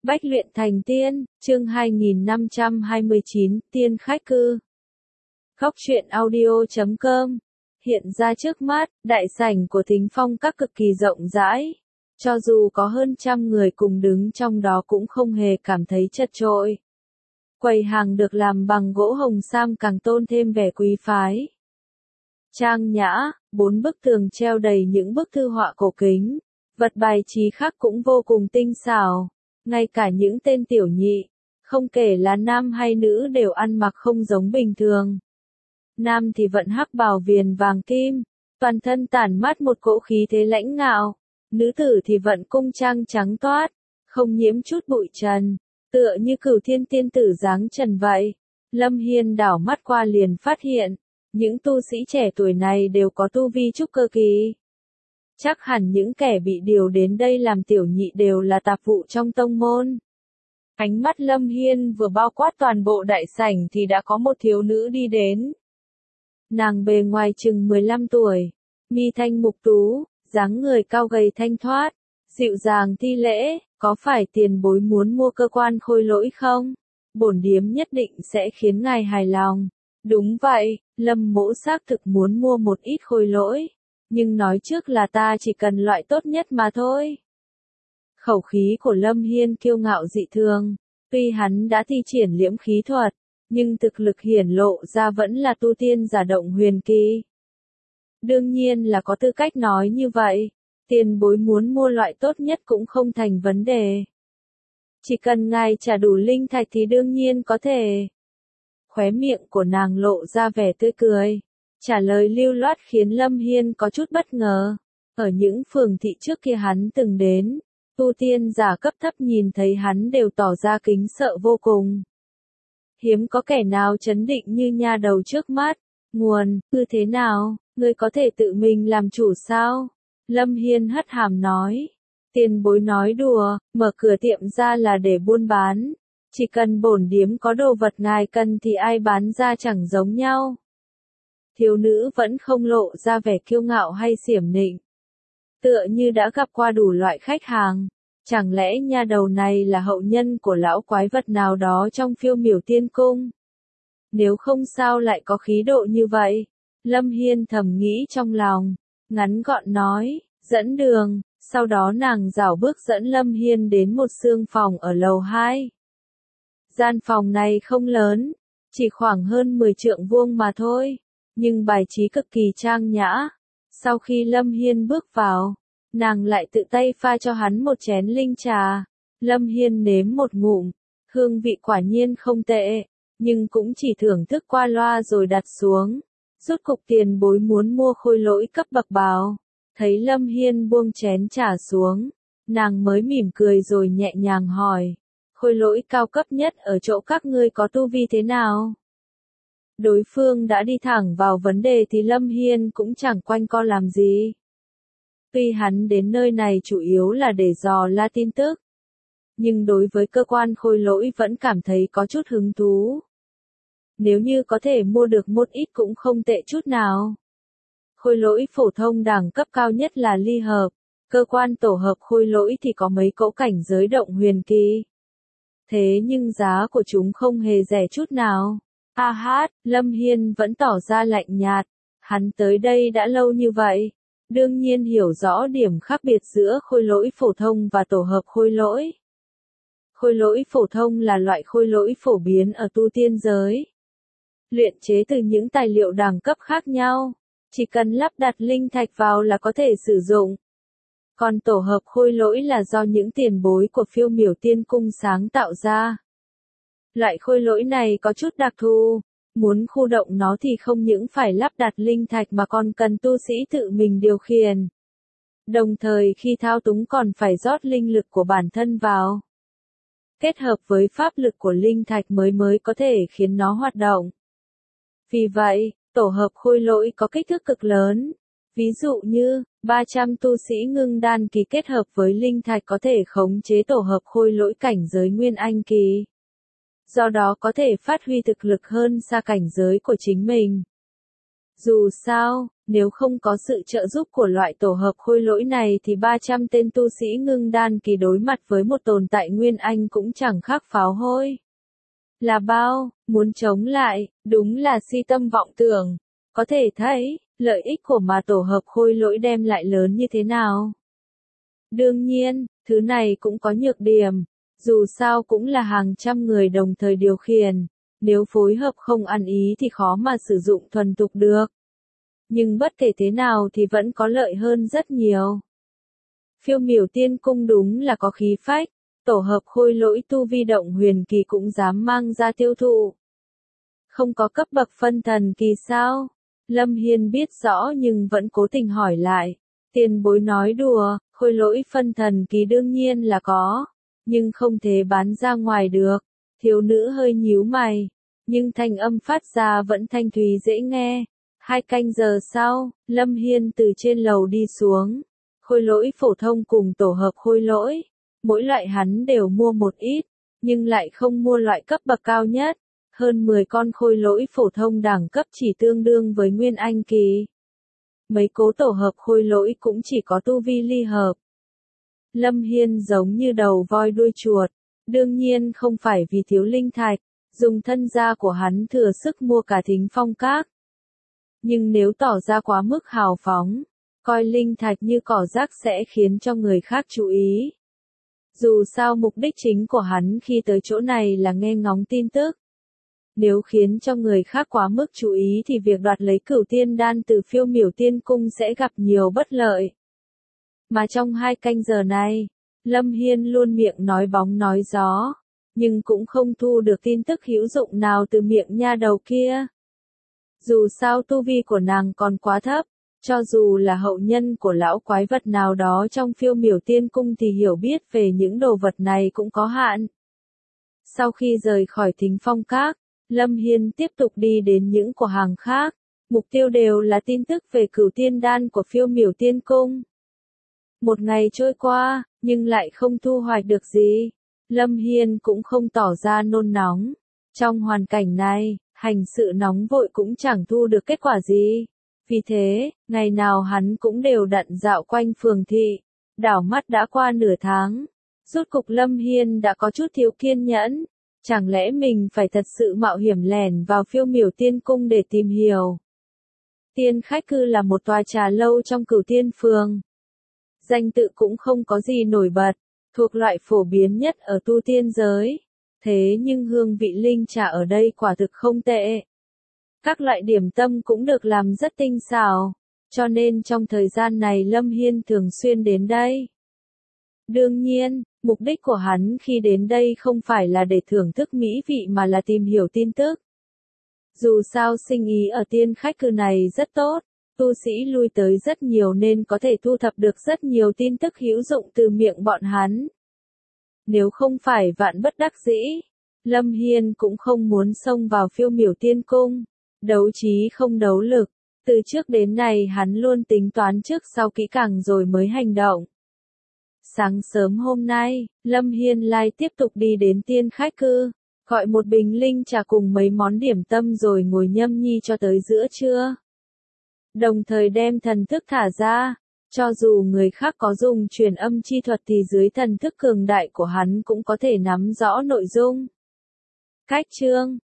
Bách luyện thành tiên, chương 2529, tiên khách cư. Góc truyện audio.com. Hiện ra trước mắt, đại sảnh của Thính Phong Các cực kỳ rộng rãi. Cho dù có hơn 100 người cùng đứng trong đó cũng không hề cảm thấy chật chội. Quầy hàng được làm bằng gỗ hồng sam càng tôn thêm vẻ quý phái. Trang nhã, 4 bức tường treo đầy những bức thư họa cổ kính. Vật bài trí khác cũng vô cùng tinh xảo. Ngay cả những tên tiểu nhị, không kể là nam hay nữ đều ăn mặc không giống bình thường. Nam thì vận hắc bào viền vàng kim, toàn thân tản mát một cỗ khí thế lãnh ngạo. Nữ tử thì vận cung trang trắng toát, không nhiễm chút bụi trần, tựa như Cửu Thiên tiên tử dáng trần vậy. Lâm Hiên đảo mắt qua liền phát hiện, những tu sĩ trẻ tuổi này đều có tu vi trúc cơ kỳ. Chắc hẳn những kẻ bị điều đến đây làm tiểu nhị đều là tạp vụ trong tông môn. Ánh mắt Lâm Hiên vừa bao quát toàn bộ đại sảnh thì đã có một thiếu nữ đi đến. Nàng bề ngoài chừng 15 tuổi, mi thanh mục tú, dáng người cao gầy thanh thoát, dịu dàng thi lễ, có phải tiền bối muốn mua cơ quan khôi lỗi không? Bổn điếm nhất định sẽ khiến ngài hài lòng. Đúng vậy, Lâm mỗ xác thực muốn mua một ít khôi lỗi. Nhưng nói trước là ta chỉ cần loại tốt nhất mà thôi. Khẩu khí của Lâm Hiên kiêu ngạo dị thường, tuy hắn đã thi triển liễm khí thuật, nhưng thực lực hiển lộ ra vẫn là tu tiên giả động huyền kỳ. Đương nhiên là có tư cách nói như vậy, tiền bối muốn mua loại tốt nhất cũng không thành vấn đề. Chỉ cần ngài trả đủ linh thạch thì đương nhiên có thể. Khóe miệng của nàng lộ ra vẻ tươi cười. Trả lời lưu loát khiến Lâm Hiên có chút bất ngờ. Ở những phường thị trước kia hắn từng đến, tu tiên giả cấp thấp nhìn thấy hắn đều tỏ ra kính sợ vô cùng. Hiếm có kẻ nào trấn định như nha đầu trước mắt. Nguồn, thế nào, ngươi có thể tự mình làm chủ sao? Lâm Hiên hất hàm nói. Tiền bối nói đùa, mở cửa tiệm ra là để buôn bán. Chỉ cần bổn điếm có đồ vật ngài cần thì ai bán ra chẳng giống nhau. Thiếu nữ vẫn không lộ ra vẻ kiêu ngạo hay xiểm nịnh. Tựa như đã gặp qua đủ loại khách hàng. Chẳng lẽ nha đầu này là hậu nhân của lão quái vật nào đó trong Phiêu Miểu Tiên Cung? Nếu không sao lại có khí độ như vậy? Lâm Hiên thầm nghĩ trong lòng. Ngắn gọn nói, dẫn đường. Sau đó nàng rảo bước dẫn Lâm Hiên đến một xương phòng ở lầu 2. Gian phòng này không lớn, chỉ khoảng hơn 10 trượng vuông mà thôi. Nhưng bài trí cực kỳ trang nhã. Sau khi Lâm Hiên bước vào, nàng lại tự tay pha cho hắn một chén linh trà. Lâm Hiên nếm một ngụm, hương vị quả nhiên không tệ, nhưng cũng chỉ thưởng thức qua loa rồi đặt xuống. Rốt cục tiền bối muốn mua khôi lỗi cấp bậc bào. Thấy Lâm Hiên buông chén trà xuống, nàng mới mỉm cười rồi nhẹ nhàng hỏi. Khôi lỗi cao cấp nhất ở chỗ các ngươi có tu vi thế nào? Đối phương đã đi thẳng vào vấn đề thì Lâm Hiên cũng chẳng quanh co làm gì. Tuy hắn đến nơi này chủ yếu là để dò la tin tức, nhưng đối với cơ quan khôi lỗi vẫn cảm thấy có chút hứng thú. Nếu như có thể mua được một ít cũng không tệ chút nào. Khôi lỗi phổ thông đẳng cấp cao nhất là ly hợp, cơ quan tổ hợp khôi lỗi thì có mấy cỗ cảnh giới động huyền kỳ. Thế nhưng giá của chúng không hề rẻ chút nào. Lâm Hiên vẫn tỏ ra lạnh nhạt. Hắn tới đây đã lâu như vậy, đương nhiên hiểu rõ điểm khác biệt giữa khôi lỗi phổ thông và tổ hợp khôi lỗi. Khôi lỗi phổ thông là loại khôi lỗi phổ biến ở tu tiên giới. Luyện chế từ những tài liệu đẳng cấp khác nhau, chỉ cần lắp đặt linh thạch vào là có thể sử dụng. Còn tổ hợp khôi lỗi là do những tiền bối của Phiêu Miểu Tiên Cung sáng tạo ra. Loại khôi lỗi này có chút đặc thù, muốn khu động nó thì không những phải lắp đặt linh thạch mà còn cần tu sĩ tự mình điều khiển. Đồng thời khi thao túng còn phải rót linh lực của bản thân vào. Kết hợp với pháp lực của linh thạch mới có thể khiến nó hoạt động. Vì vậy, tổ hợp khôi lỗi có kích thước cực lớn. Ví dụ như, 300 tu sĩ ngưng đan kỳ kết hợp với linh thạch có thể khống chế tổ hợp khôi lỗi cảnh giới nguyên anh kỳ. Do đó có thể phát huy thực lực hơn xa cảnh giới của chính mình. Dù sao, Nếu không có sự trợ giúp của loại tổ hợp khôi lỗi này thì 300 tên tu sĩ ngưng đan kỳ đối mặt với một tồn tại Nguyên Anh cũng chẳng khác pháo hôi. Là bao, muốn chống lại, đúng là si tâm vọng tưởng. Có thể thấy, lợi ích của mà tổ hợp khôi lỗi đem lại lớn như thế nào. Đương nhiên, thứ này cũng có nhược điểm. Dù sao cũng là hàng trăm người đồng thời điều khiển. Nếu phối hợp không ăn ý thì khó mà sử dụng thuần thục được. Nhưng bất kể thế nào thì vẫn có lợi hơn rất nhiều. Phiêu miểu tiên cung đúng là có khí phách. Tổ hợp khôi lỗi tu vi động huyền kỳ cũng dám mang ra tiêu thụ. Không có cấp bậc phân thần kỳ sao? Lâm Hiên biết rõ nhưng vẫn cố tình hỏi lại. Tiền bối nói đùa, khôi lỗi phân thần kỳ đương nhiên là có. Nhưng không thể bán ra ngoài được. Thiếu nữ hơi nhíu mày. Nhưng thanh âm phát ra vẫn thanh thúy dễ nghe. 2 canh giờ sau, Lâm Hiên từ trên lầu đi xuống. Khôi lỗi phổ thông cùng tổ hợp khôi lỗi. Mỗi loại hắn đều mua một ít, nhưng lại không mua loại cấp bậc cao nhất. Hơn 10 con khôi lỗi phổ thông đẳng cấp chỉ tương đương với Nguyên Anh kỳ. Mấy cố tổ hợp khôi lỗi cũng chỉ có tu vi ly hợp. Lâm Hiên giống như đầu voi đuôi chuột. Đương nhiên không phải vì thiếu linh thạch, dùng thân gia của hắn thừa sức mua cả Thính Phong Các. Nhưng nếu tỏ ra quá mức hào phóng, coi linh thạch như cỏ rác sẽ khiến cho người khác chú ý. Dù sao mục đích chính của hắn khi tới chỗ này là nghe ngóng tin tức. Nếu khiến cho người khác quá mức chú ý thì việc đoạt lấy Cửu Tiên Đan từ Phiêu Miểu Tiên Cung sẽ gặp nhiều bất lợi. Mà trong 2 canh giờ này, Lâm Hiên luôn miệng nói bóng nói gió, nhưng cũng không thu được tin tức hữu dụng nào từ miệng nha đầu kia. Dù sao tu vi của nàng còn quá thấp, cho dù là hậu nhân của lão quái vật nào đó trong Phiêu Miểu Tiên Cung thì hiểu biết về những đồ vật này cũng có hạn. Sau khi rời khỏi Thính Phong Các, Lâm Hiên tiếp tục đi đến những cửa hàng khác, mục tiêu đều là tin tức về Cửu Tiên Đan của Phiêu Miểu Tiên Cung. Một ngày trôi qua, nhưng lại không thu hoạch được gì. Lâm Hiên cũng không tỏ ra nôn nóng. Trong hoàn cảnh này, hành sự nóng vội cũng chẳng thu được kết quả gì. Vì thế, ngày nào hắn cũng đều đặn dạo quanh phường thị. Đảo mắt đã qua nửa tháng. Rốt cục Lâm Hiên đã có chút thiếu kiên nhẫn. Chẳng lẽ mình phải thật sự mạo hiểm lẻn vào Phiêu Miểu Tiên Cung để tìm hiểu. Tiên Khách Cư là một tòa trà lâu trong Cửu Tiên Phường. Danh tự cũng không có gì nổi bật, thuộc loại phổ biến nhất ở tu tiên giới. Thế nhưng hương vị linh trà ở đây quả thực không tệ. Các loại điểm tâm cũng được làm rất tinh xảo, cho nên trong thời gian này Lâm Hiên thường xuyên đến đây. Đương nhiên, mục đích của hắn khi đến đây không phải là để thưởng thức mỹ vị mà là tìm hiểu tin tức. Dù sao sinh ý ở Tiên Khách Cư này rất tốt, tu sĩ lui tới rất nhiều nên có thể thu thập được rất nhiều tin tức hữu dụng từ miệng bọn hắn. Nếu không phải vạn bất đắc dĩ, Lâm Hiên cũng không muốn xông vào Phiêu Miểu Tiên Cung. Đấu trí không đấu lực, từ trước đến nay hắn luôn tính toán trước sau kỹ càng rồi mới hành động. Sáng sớm hôm nay, Lâm Hiên lại tiếp tục đi đến Tiên Khách Cư, gọi một bình linh trà cùng mấy món điểm tâm rồi ngồi nhâm nhi cho tới giữa trưa. Đồng thời đem thần thức thả ra, cho dù người khác có dùng truyền âm chi thuật thì dưới thần thức cường đại của hắn cũng có thể nắm rõ nội dung. Cách chương